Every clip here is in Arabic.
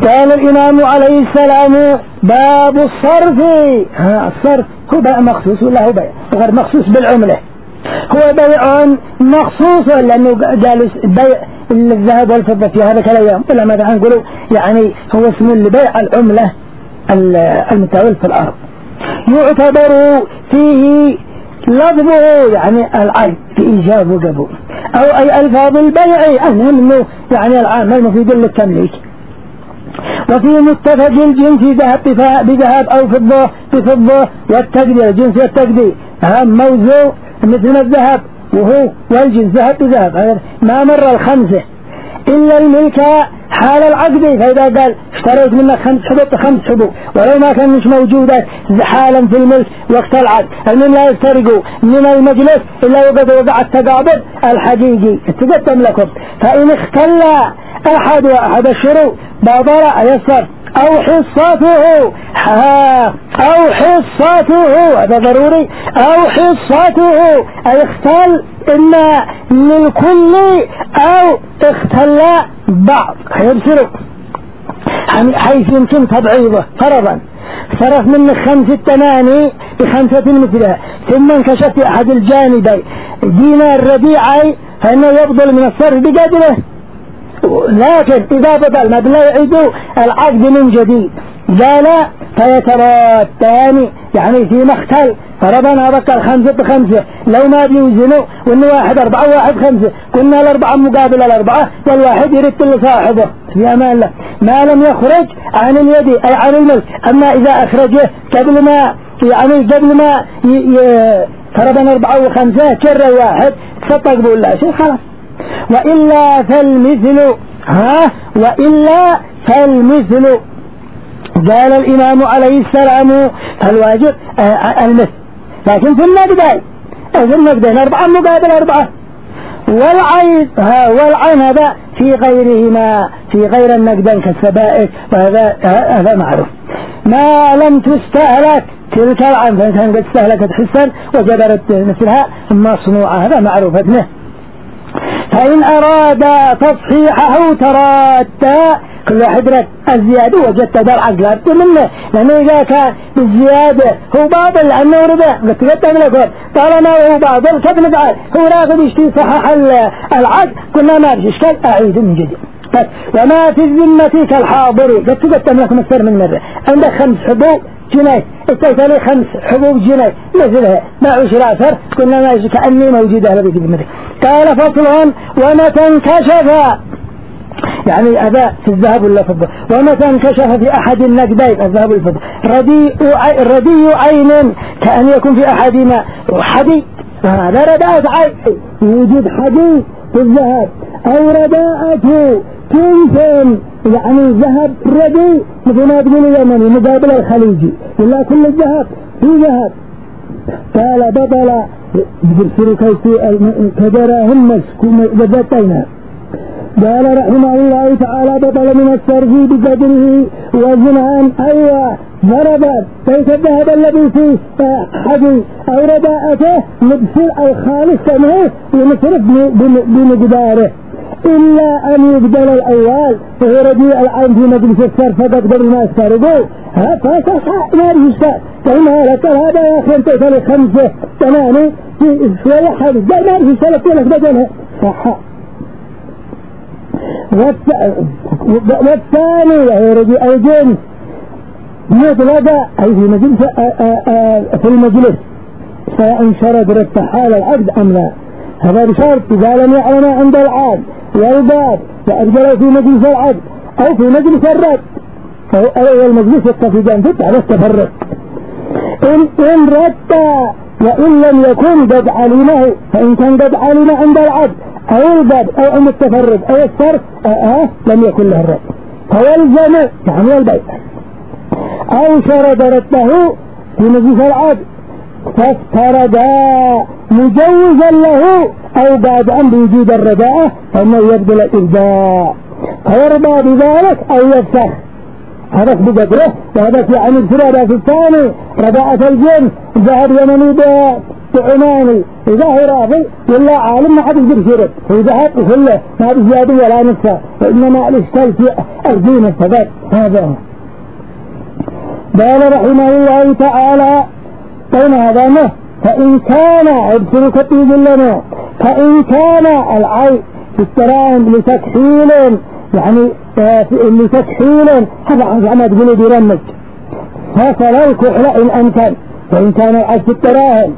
قال الإمام عليه السلام باب الصرف. الصرف هو بيع مخصوص ولا هو بيع غير مخصوص بالعملة؟ هو بيع مخصوص لأنه جالس بيع الذهب والفضة في هذا الأيام، ولا ماذا نقوله يعني هو اسمه لبيع العملة المتداول في الأرض. يعتبر فيه لفظه يعني العقد في إيجاب وقبول، أو أي ألفاظ البيع أنه يعني العام المفيد للتمليك. وفي متفق الجنس ذهب بذهب أو فضة بفضة، والتقدير الجنس والتقدير موزو مثل الذهب وهو والجنس ذهب بذهب ما مر الخمسة إلا الملك حال العقد. فإذا قال اشتريت منك 5 حبوب ب5 حبوب ولو ما كان مش موجودة حالا في الملك وقت العقد، المهم لا يفترقوا من المجلس إلا وقد وقع التقابض الحقيقي تقدم لكم. فإن اختل أحد الشروط بطل يصرف أو حصته هذا ضروري، أو حصته أي اختل إما للكل أو اختل بعض يبصروا حيث يمكن تبعيضه. فرضا صرف منك 5 8 ب5 مثلها، ثم انكشف في أحد الجانبين دينار ربيعي فإنه يبطل من الصرف بقدره، لكن إذا بدل ما بلا يعيدوا العقد من جديد قال فيتراتان يعني في مختل. فرضنا بقى 5 ب5 لو ما بيوزنوا وإنه 1 4 1 5 قلنا 4 مقابل 4 والواحد يرد لصاحبه في أمان الله ما لم يخرج عن اليد أي عن الملك. أما إذا أخرجه قبل ما فرضنا 4 و5 كر واحد صدق بقول لا شيء خلاص. وإلا فالمثل قال الإمام عليه السلام الواجب المثل، لكن في النقدين 4 مقابل 4 والعين هذا في غيرهما في غير النقدين كالسبائك، وهذا معروف. ما لم تستهلك تلك العين فإن قد استهلكت حسا وجبرت مثلها مصنوعة هذا معروف ابنه. فإن أراد تصحيحه تراد كل واحد رد الزيادة وجدت ذا العقل أبطل منه، لأنه إذا كان بالزيادة هو باطل لأنه ربا قد تقدم لكم طالما هو باطل كيف نفعل؟ هو راغب يشتي صحح العقل قلنا ما فيش إشكال أعيد من جديد. وما في الذمة كالحاضر قد تقدم لكم أكثر من مرة عندك 5 حبوب جنيه استيتني 5 حبوب جنيه مثلها ما 10 أثر قلنا ما كأني موجودة على بيت المدى. قال فصل ومتى انكشف يعني أداء في الذهب ولا فضة، ومتى انكشف في أحد النقدين الذهب والفضة ردي عين كأن يكون في أحدنا حدي، هذا رداءة عين يوجد حدي في الذهب أو رداءة كنف يعني ذهب ردي مثل ما تقول اليمني مقابل الخليجي ولا كل الذهب في ذهب. قال بطل بجرسل كدراهم مسكوم بذاتينا. قال رحمه الله تعالى بطل من الصرف بقدره وزنان أيوة ضربت كيف الذهب الذي في حدي أو رداءته مبسل أو خالص كمه ومصرف بمقداره إلا أن يبدل الأول وهو رديء العين في مجلس الصرف فقط قبل ما يستردوا فصح ما بيشتاء فإنها لك هذا يا أخي أنت تلي 5 8 في شوية حدث ده ما بيشتاء لك بدلها صح. والثاني وهو رديء الجنس مطلق أي في المجلس سواء شرد رتحال العقد أم لا، هذا بشرط إذا لم يعلم عند العقد والباب وأرجله في مجلس العقد أو في مجلس الرد فهو المجلس يتفقان فتح على التفرق. إن رد وإن لم يكن قد علمه، فإن كان قد علم عند العقد أو الباب أو عند التفرق أو الصرف لم يكن له الرد فيلزم يعني البيع أو شرد رده في مجلس العقد فافتردا مجوزا له أو بعد أن بوجود الرداءة فإنه يبدل الإبداع فيرضى بذلك أو يفسخ هذا بقدره. وهذا في عن الفرادة في الثاني رداءة الجنس ذهب يمني بعماني إذا هو راضي ولا عالم ما حد يقدر يشرب وذهب وكله ما بزيادة ولا نقصان وإنما الإشكال في الدين السبب هذا هو. قال رحمه الله تعالى بين هذا فإن كان ابتلوا كتيب لنا فإن كان العين في التراهم لتكحيل يعني لتكحيل هذا عما تقولوا برمج فصل الكحل إن أمكن فإن كان العين في التراهم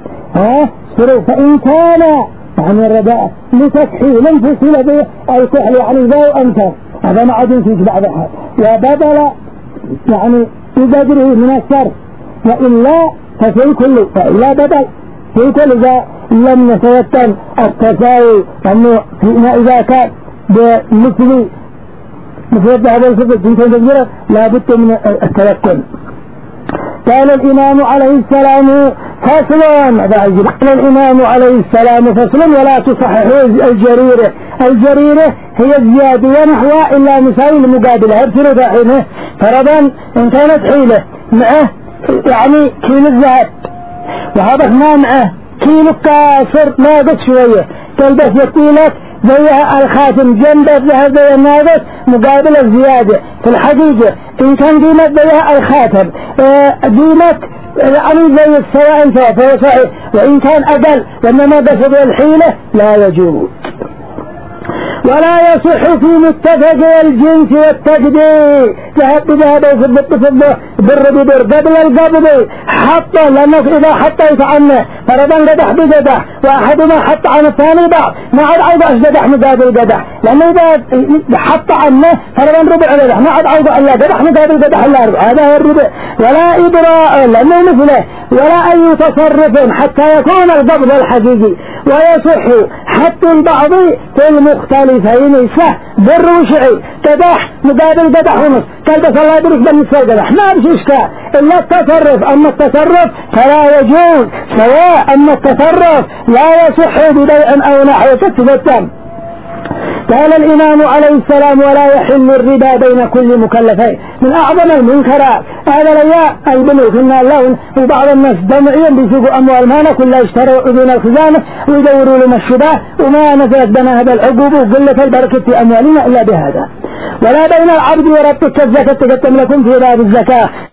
فإن كان يعني الرداء لتكحيل فصل به الكحل يعني ذو أمكن هذا ما عاد ينتج بعضها وبدل يعني بقدره من الشر وإلا ففي كل فإلا بدل في كل إذا لم يتيتم التساوي أنه إذا كان بمثل الذهب والفضة جنسا جنجرة لا بد من التيتم. قال الإمام عليه السلام فصلا قال الإمام عليه السلام فصلا ولا تصححوا الجريرة. الجريرة هي الزيادة ونحوها إلا مساوي المقابلة ابتلوا داحينه فرضا إن كانت حيلة معه يعني كيلو الذهب وهذا ما معه كيلو كاسر ناقص شوية تلبس يطيلك زيها الخاتم جنب الذهب زي الناقص مقابل الزيادة. في الحقيقة إن كان قيمة زيها الخاتم قيمة يعني زي السواء فهو صحيح وإن كان أقل وإنما قصد الحيلة لا يجوز. ولا يصح في متفق الجنس والتقدير ذهب بذهب وفضة بفضة بر ببر قبل القبض حتى لأنه إذا حتى يتعنى فرضا قدح بقدح وأحدنا حتى عن الثاني بعض ما عاد عوض قدح مقابل قدح لأنه إذا حتى عنه فرضا ربع قدح ما عاد عوض إلا قدح مقابل قدح إلا ربع هذا هو الربع. ولا إبراء لأنه مثله ولا أي تصرف حتى يكون القبض الحقيقي. ويصح حتى البعض في المختلفين سه بر وشعي قدح مقابل قدح ونص كالبس الله يبرك بالنسبة قدح ما بش إشكال إلا التصرف. أما التصرف فلا يجوز سواء أما التصرف لا يصح ببيع أو نحو كتبتم. قال الإمام عليه السلام ولا يحل الربا بين كل مكلفين من أعظم المنكرات. هذا ليا البنوك إن الله وبعض الناس دمعيا بيسوقوا أموال ما كلها اشتروا أذون الخزانة ويدوروا لنا الشباه وما نزلت بنا هذا العقوب وقلة البركة في أموالنا إلا بهذا. ولا بين العبد وربك الزكاة تقدم لكم في باب الزكاة